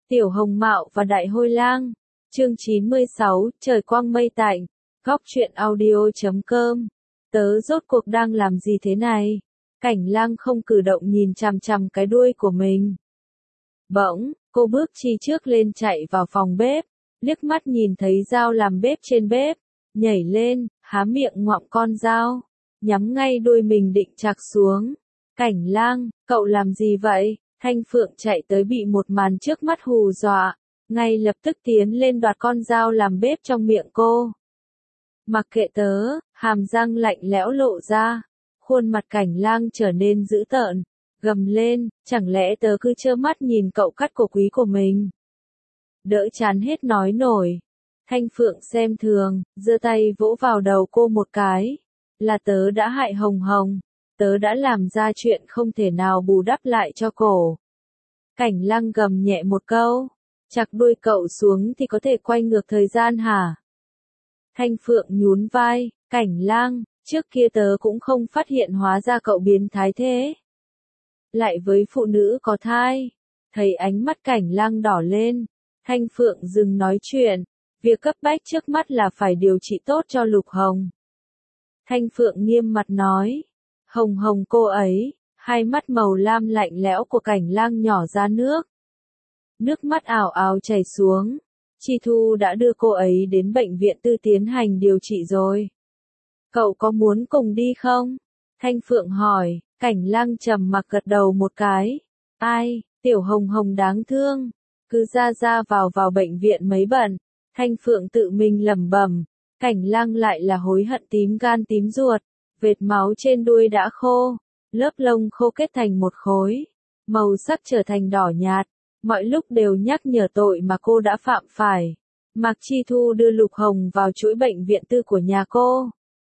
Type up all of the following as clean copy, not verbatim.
Tiểu Hồng Mạo và Đại Hôi Lang. Chương 96, trời quang mây tạnh. Góc truyện audio.com. Tớ rốt cuộc đang làm gì thế này? Cảnh Lang không cử động nhìn chằm chằm cái đuôi của mình. Bỗng, cô bước chi trước lên chạy vào phòng bếp, liếc mắt nhìn thấy dao làm bếp trên bếp, nhảy lên, há miệng ngoạm con dao, nhắm ngay đuôi mình định chạc xuống. Cảnh Lang, cậu làm gì vậy? Thanh Phượng chạy tới bị một màn trước mắt hù dọa, ngay lập tức tiến lên đoạt con dao làm bếp trong miệng cô. Mặc kệ tớ, hàm răng lạnh lẽo lộ ra, khuôn mặt Cảnh Lang trở nên dữ tợn, gầm lên, chẳng lẽ tớ cứ trơ mắt nhìn cậu cắt cổ quý của mình? Đỡ chán hết nói nổi. Thanh Phượng xem thường, giơ tay vỗ vào đầu cô một cái. Là tớ đã hại Hồng Hồng, tớ đã làm ra chuyện không thể nào bù đắp lại cho cổ. Cảnh Lang gầm nhẹ một câu, chặt đuôi cậu xuống thì có thể quay ngược thời gian hả? Thanh Phượng nhún vai, Cảnh Lang, trước kia tớ cũng không phát hiện hóa ra cậu biến thái thế. Lại với phụ nữ có thai. Thấy ánh mắt Cảnh Lang đỏ lên, Thanh Phượng dừng nói chuyện, việc cấp bách trước mắt là phải điều trị tốt cho Lục Hồng. Thanh Phượng nghiêm mặt nói, Hồng Hồng cô ấy, hai mắt màu lam lạnh lẽo của Cảnh Lang nhỏ ra nước. Nước mắt ào ào chảy xuống, Chi Thu đã đưa cô ấy đến bệnh viện tư tiến hành điều trị rồi. Cậu có muốn cùng đi không? Thanh Phượng hỏi. Cảnh Lang trầm mặc gật đầu một cái. Ai, Tiểu Hồng Hồng đáng thương, cứ ra ra vào bệnh viện mấy bận. Thanh Phượng tự mình lẩm bẩm. Cảnh Lang lại là hối hận tím gan tím ruột, vệt máu trên đuôi đã khô, lớp lông khô kết thành một khối, màu sắc trở thành đỏ nhạt, mọi lúc đều nhắc nhở tội mà cô đã phạm phải. Mạc Chi Thu đưa Lục Hồng vào chuỗi bệnh viện tư của nhà cô.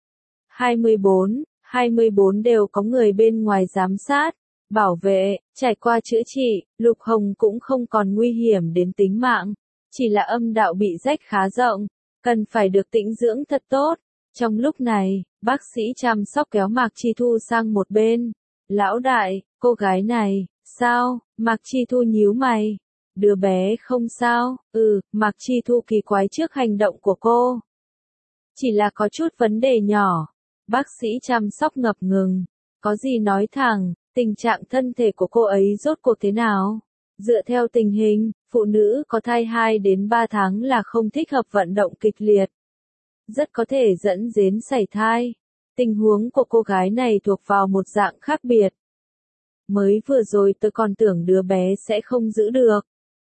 24 đều có người bên ngoài giám sát, bảo vệ, trải qua chữa trị, Lục Hồng cũng không còn nguy hiểm đến tính mạng, chỉ là âm đạo bị rách khá rộng, cần phải được tĩnh dưỡng thật tốt. Trong lúc này, bác sĩ chăm sóc kéo Mạc Chi Thu sang một bên. Lão đại, cô gái này, sao? Mạc Chi Thu nhíu mày. Đứa bé không sao, Mạc Chi Thu kỳ quái trước hành động của cô. Chỉ là có chút vấn đề nhỏ. Bác sĩ chăm sóc ngập ngừng, có gì nói thẳng, tình trạng thân thể của cô ấy rốt cuộc thế nào? Dựa theo tình hình, phụ nữ có thai 2 đến 3 tháng là không thích hợp vận động kịch liệt. Rất có thể dẫn đến sảy thai. Tình huống của cô gái này thuộc vào một dạng khác biệt. Mới vừa rồi tôi còn tưởng đứa bé sẽ không giữ được.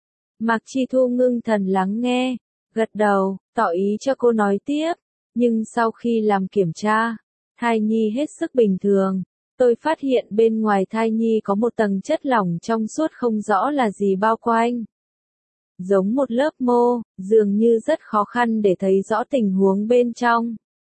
Mạc Chi Thu ngưng thần lắng nghe, gật đầu, tỏ ý cho cô nói tiếp. Nhưng sau khi làm kiểm tra, thai nhi hết sức bình thường. Tôi phát hiện bên ngoài thai nhi có một tầng chất lỏng trong suốt không rõ là gì bao quanh. Giống một lớp mô, dường như rất khó khăn để thấy rõ tình huống bên trong.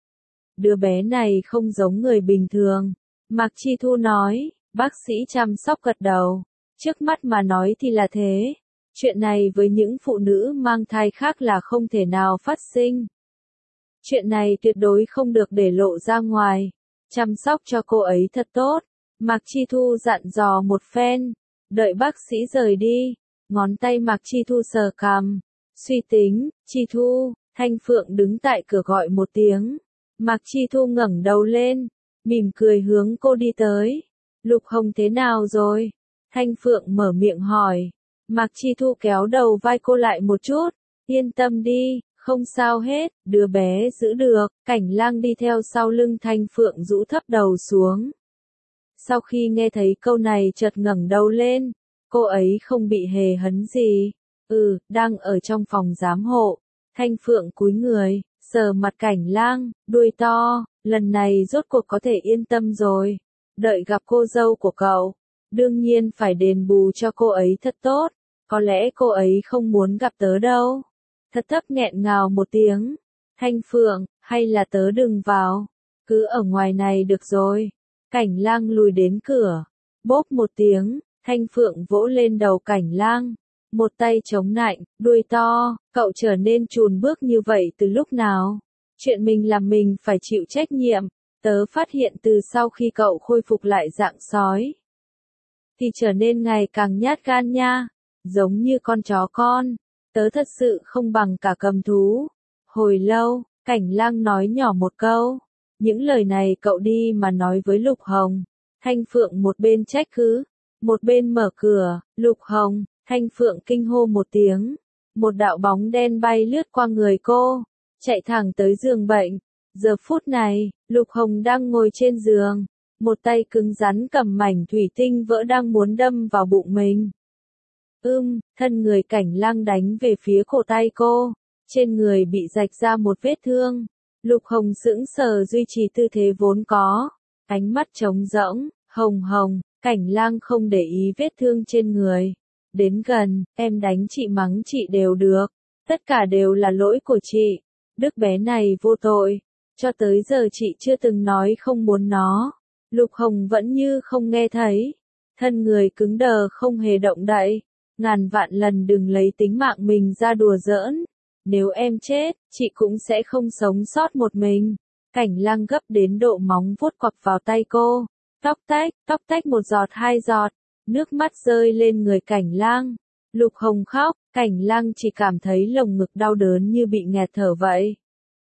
Đứa bé này không giống người bình thường. Mạc Chi Thu nói, bác sĩ chăm sóc gật đầu. Trước mắt mà nói thì là thế. Chuyện này với những phụ nữ mang thai khác là không thể nào phát sinh. Chuyện này tuyệt đối không được để lộ ra ngoài. Chăm sóc cho cô ấy thật tốt. Mạc Chi Thu dặn dò một phen. Đợi bác sĩ rời đi. Ngón tay Mạc Chi Thu sờ cằm. Suy tính, Chi Thu, Thanh Phượng đứng tại cửa gọi một tiếng. Mạc Chi Thu ngẩng đầu lên. Mỉm cười hướng cô đi tới. Lục Hồng thế nào rồi? Thanh Phượng mở miệng hỏi. Mạc Chi Thu kéo đầu vai cô lại một chút. Yên tâm đi. Không sao hết, đứa bé giữ được. Cảnh Lang đi theo sau lưng Thanh Phượng rũ thấp đầu xuống. Sau khi nghe thấy câu này chợt ngẩng đầu lên, cô ấy không bị hề hấn gì. Đang ở trong phòng giám hộ. Thanh Phượng cúi người, sờ mặt Cảnh Lang, đuôi to, lần này rốt cuộc có thể yên tâm rồi. Đợi gặp cô dâu của cậu, đương nhiên phải đền bù cho cô ấy thật tốt. Có lẽ cô ấy không muốn gặp tớ đâu. Thật thấp nghẹn ngào một tiếng. Thanh Phượng, hay là tớ đừng vào. Cứ ở ngoài này được rồi. Cảnh Lang lùi đến cửa. Bốp một tiếng, Thanh Phượng vỗ lên đầu Cảnh Lang. Một tay chống nạnh, đuôi to, cậu trở nên chùn bước như vậy từ lúc nào? Chuyện mình làm mình phải chịu trách nhiệm. Tớ phát hiện từ sau khi cậu khôi phục lại dạng sói, thì trở nên ngày càng nhát gan nha. giống như con chó con, tớ thật sự không bằng cả cầm thú. Hồi lâu, Cảnh Lang nói nhỏ một câu, những lời này cậu đi mà nói với Lục Hồng. Thanh Phượng một bên trách cứ, một bên mở cửa. Lục Hồng, Thanh Phượng kinh hô một tiếng, một đạo bóng đen bay lướt qua người cô, chạy thẳng tới giường bệnh. Giờ phút này, Lục Hồng đang ngồi trên giường, một tay cứng rắn cầm mảnh thủy tinh vỡ đang muốn đâm vào bụng mình. Thân người Cảnh Lang đánh về phía cổ tay cô, trên người bị rạch ra một vết thương. Lục Hồng sững sờ duy trì tư thế vốn có, ánh mắt trống rỗng. Hồng, Cảnh Lang không để ý vết thương trên người. Đến gần, em đánh chị mắng chị đều được, tất cả đều là lỗi của chị. Đứa bé này vô tội, cho tới giờ chị chưa từng nói không muốn nó. Lục Hồng vẫn như không nghe thấy, thân người cứng đờ không hề động đậy. Ngàn vạn lần đừng lấy tính mạng mình ra đùa giỡn. Nếu em chết, chị cũng sẽ không sống sót một mình. Cảnh Lang gấp đến độ móng vuốt quặp vào tay cô. Tóc tách một giọt hai giọt, nước mắt rơi lên người Cảnh Lang. Lục Hồng khóc, Cảnh Lang chỉ cảm thấy lồng ngực đau đớn như bị nghẹt thở vậy.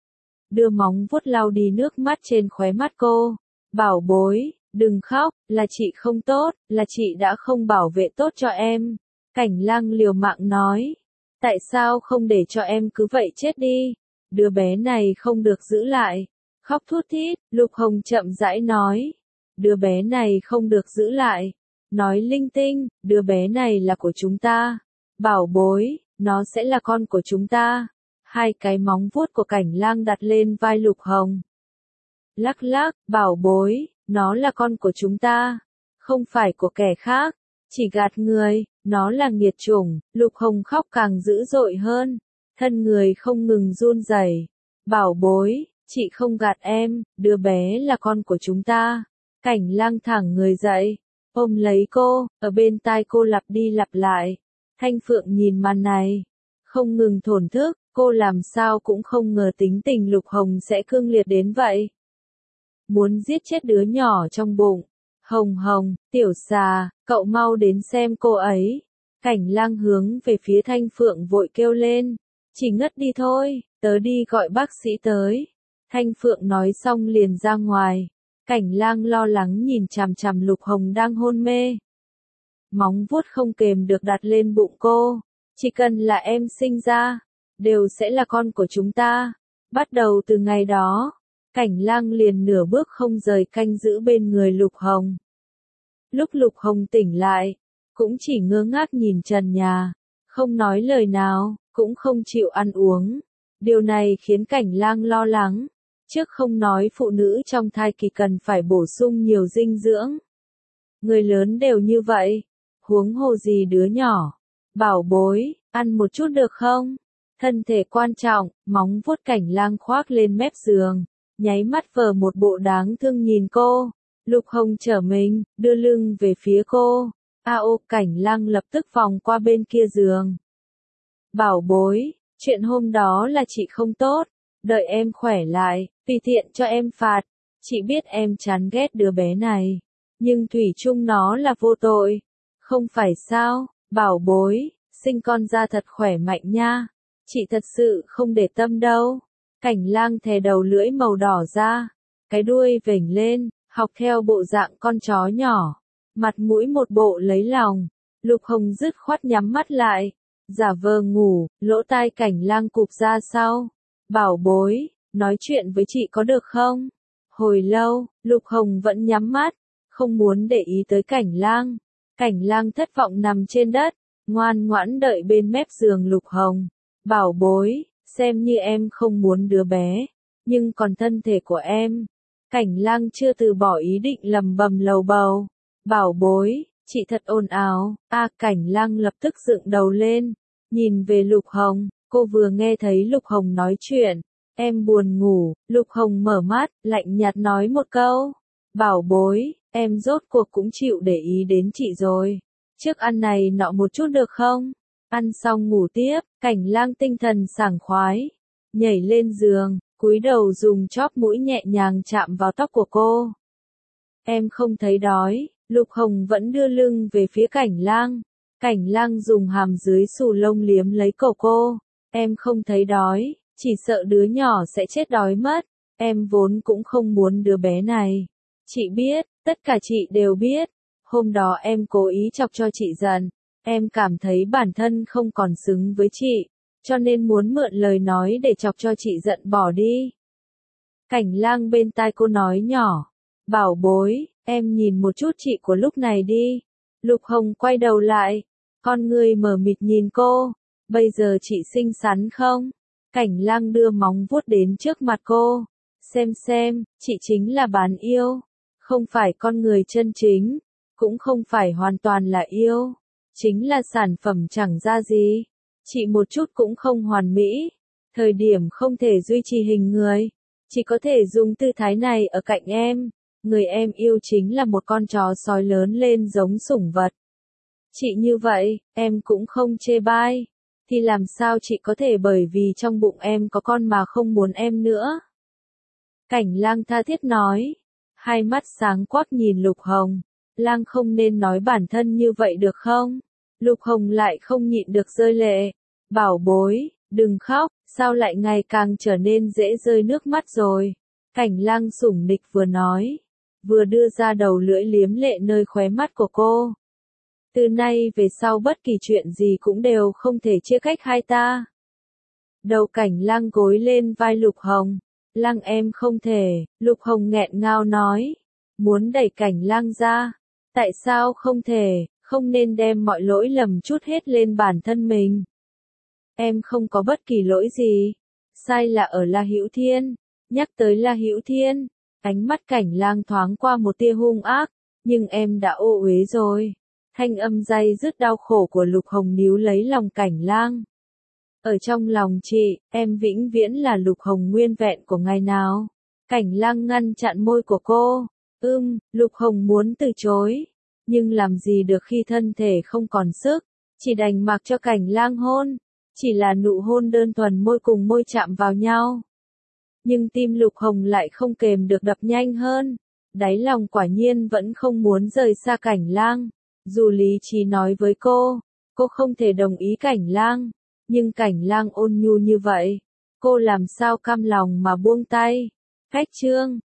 Đưa móng vuốt lau đi nước mắt trên khóe mắt cô. Bảo bối, đừng khóc, là chị không tốt, là chị đã không bảo vệ tốt cho em. Cảnh Lang liều mạng nói. Tại sao không để cho em cứ vậy chết đi? Đứa bé này không được giữ lại. Khóc thút thít, Lục Hồng chậm rãi nói. Đứa bé này không được giữ lại. Nói linh tinh, đứa bé này là của chúng ta. Bảo bối, nó sẽ là con của chúng ta. Hai cái móng vuốt của Cảnh Lang đặt lên vai Lục Hồng. Lắc lắc, bảo bối, nó là con của chúng ta. Không phải của kẻ khác. Chỉ gạt người, nó là nghiệt chủng. Lục Hồng khóc càng dữ dội hơn. Thân người không ngừng run rẩy. Bảo bối, chị không gạt em, đứa bé là con của chúng ta. Cảnh Lang thẳng người dậy, ôm lấy cô, ở bên tai cô lặp đi lặp lại. Thanh Phượng nhìn màn này, không ngừng thổn thức, cô làm sao cũng không ngờ tính tình Lục Hồng sẽ cương liệt đến vậy. Muốn giết chết đứa nhỏ trong bụng. Hồng, tiểu xà, cậu mau đến xem cô ấy. Cảnh Lang hướng về phía Thanh Phượng vội kêu lên. Chỉ ngất đi thôi, tớ đi gọi bác sĩ tới. Thanh Phượng nói xong liền ra ngoài. Cảnh Lang lo lắng nhìn chằm chằm Lục Hồng đang hôn mê. Móng vuốt không kềm được đặt lên bụng cô. Chỉ cần là em sinh ra, đều sẽ là con của chúng ta. Bắt đầu từ ngày đó, Cảnh Lang liền nửa bước không rời canh giữ bên người Lục Hồng. Lúc Lục Hồng tỉnh lại, cũng chỉ ngơ ngác nhìn trần nhà, không nói lời nào, cũng không chịu ăn uống. Điều này khiến Cảnh Lang lo lắng. Trước không nói phụ nữ trong thai kỳ cần phải bổ sung nhiều dinh dưỡng. Người lớn đều như vậy, huống hồ gì đứa nhỏ. Bảo bối, ăn một chút được không? Thân thể quan trọng, móng vuốt Cảnh Lang khoác lên mép giường, nháy mắt vờ một bộ đáng thương nhìn cô. Lục Hồng trở mình, đưa lưng về phía cô. Cảnh Lang lập tức vòng qua bên kia giường. Bảo bối, chuyện hôm đó là chị không tốt. Đợi em khỏe lại, tùy tiện cho em phạt. Chị biết em chán ghét đứa bé này, nhưng thủy chung nó là vô tội. Không phải sao, bảo bối, sinh con ra thật khỏe mạnh nha. Chị thật sự không để tâm đâu. Cảnh Lang thè đầu lưỡi màu đỏ ra, cái đuôi vểnh lên, học theo bộ dạng con chó nhỏ. Mặt mũi một bộ lấy lòng. Lục Hồng dứt khoát nhắm mắt lại, giả vờ ngủ, lỗ tai Cảnh Lang cụp ra sau. Bảo bối, nói chuyện với chị có được không? Hồi lâu, Lục Hồng vẫn nhắm mắt, không muốn để ý tới Cảnh Lang. Cảnh Lang thất vọng nằm trên đất, ngoan ngoãn đợi bên mép giường Lục Hồng. Bảo bối, xem như em không muốn đứa bé, nhưng còn thân thể của em. Cảnh Lang chưa từ bỏ ý định lầm bầm lầu bầu. Bảo bối, chị thật ồn ào. Cảnh Lang lập tức dựng đầu lên, nhìn về Lục Hồng. Cô vừa nghe thấy Lục Hồng nói chuyện. Em buồn ngủ. Lục Hồng mở mắt, lạnh nhạt nói một câu. Bảo bối, em rốt cuộc cũng chịu để ý đến chị rồi. Trước ăn này nọ một chút được không? Ăn xong ngủ tiếp. Cảnh Lang tinh thần sảng khoái, nhảy lên giường, cúi đầu dùng chóp mũi nhẹ nhàng chạm vào tóc của cô. Em không thấy đói. Lục Hồng vẫn đưa lưng về phía Cảnh Lang. Cảnh Lang dùng hàm dưới xù lông liếm lấy cổ cô. Em không thấy đói, chỉ sợ đứa nhỏ sẽ chết đói mất. Em vốn cũng không muốn đứa bé này. Chị biết, tất cả chị đều biết. Hôm đó em cố ý chọc cho chị giận. Em cảm thấy bản thân không còn xứng với chị, cho nên muốn mượn lời nói để chọc cho chị giận bỏ đi. Cảnh Lang bên tai cô nói nhỏ. Bảo bối, em nhìn một chút chị của lúc này đi. Lục Hồng quay đầu lại. Con người mờ mịt nhìn cô. Bây giờ chị xinh xắn không? Cảnh Lang đưa móng vuốt đến trước mặt cô. Xem, chị chính là bán yêu. Không phải con người chân chính. Cũng không phải hoàn toàn là yêu. Chính là sản phẩm chẳng ra gì. Chị một chút cũng không hoàn mỹ. Thời điểm không thể duy trì hình người. Chỉ có thể dùng tư thái này ở cạnh em. Người em yêu chính là một con chó sói lớn lên giống sủng vật. Chị như vậy, em cũng không chê bai. Thì làm sao chị có thể bởi vì trong bụng em có con mà không muốn em nữa? Cảnh Lang tha thiết nói. Hai mắt sáng quắc nhìn Lục Hồng. Lang không nên nói bản thân như vậy được không? Lục Hồng lại không nhịn được rơi lệ. Bảo bối, đừng khóc, sao lại ngày càng trở nên dễ rơi nước mắt rồi? Cảnh Lang sủng nịch vừa nói, vừa đưa ra đầu lưỡi liếm lệ nơi khóe mắt của cô. Từ nay về sau bất kỳ chuyện gì cũng đều không thể chia cách hai ta. Đầu Cảnh Lang gối lên vai Lục Hồng. Lang em không thể, Lục Hồng nghẹn ngào nói. Muốn đẩy Cảnh Lang ra. Tại sao không thể, không nên đem mọi lỗi lầm trút hết lên bản thân mình. Em không có bất kỳ lỗi gì. Sai là ở La Hữu Thiên. Nhắc tới La Hữu Thiên, ánh mắt Cảnh Lang thoáng qua một tia hung ác, nhưng em đã ô uế rồi. Thanh âm day dứt đau khổ của Lục Hồng níu lấy lòng Cảnh Lang. Ở trong lòng chị, em vĩnh viễn là Lục Hồng nguyên vẹn của ngày nào. Cảnh Lang ngăn chặn môi của cô. Lục Hồng muốn từ chối. Nhưng làm gì được khi thân thể không còn sức. Chỉ đành mặc cho Cảnh Lang hôn. Chỉ là nụ hôn đơn thuần môi cùng môi chạm vào nhau. Nhưng tim Lục Hồng lại không kềm được đập nhanh hơn. Đáy lòng quả nhiên vẫn không muốn rời xa Cảnh Lang. Dù lý trí nói với cô không thể đồng ý Cảnh Lang. Nhưng Cảnh Lang ôn nhu như vậy, cô làm sao cam lòng mà buông tay. Khách trương.